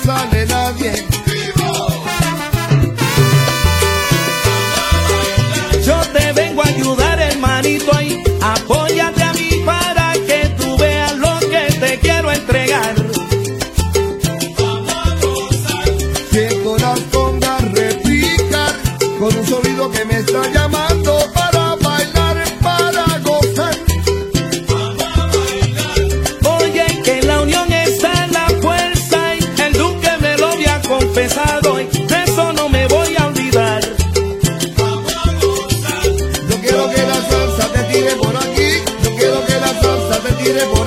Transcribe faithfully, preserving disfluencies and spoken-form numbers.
sale nadie. Yo te vengo a ayudar, hermanito, ahí. Apóyate a mí para que tú veas lo que te quiero entregar. Que el corazón va a replicar con un sonido que me está llamando para bailar, para gozar. Oye, que la unión está en la fuerza y el duque me lo había confesado y de eso no me voy a olvidar. Yo quiero que la salsa te tire por aquí, yo quiero que la salsa te tire por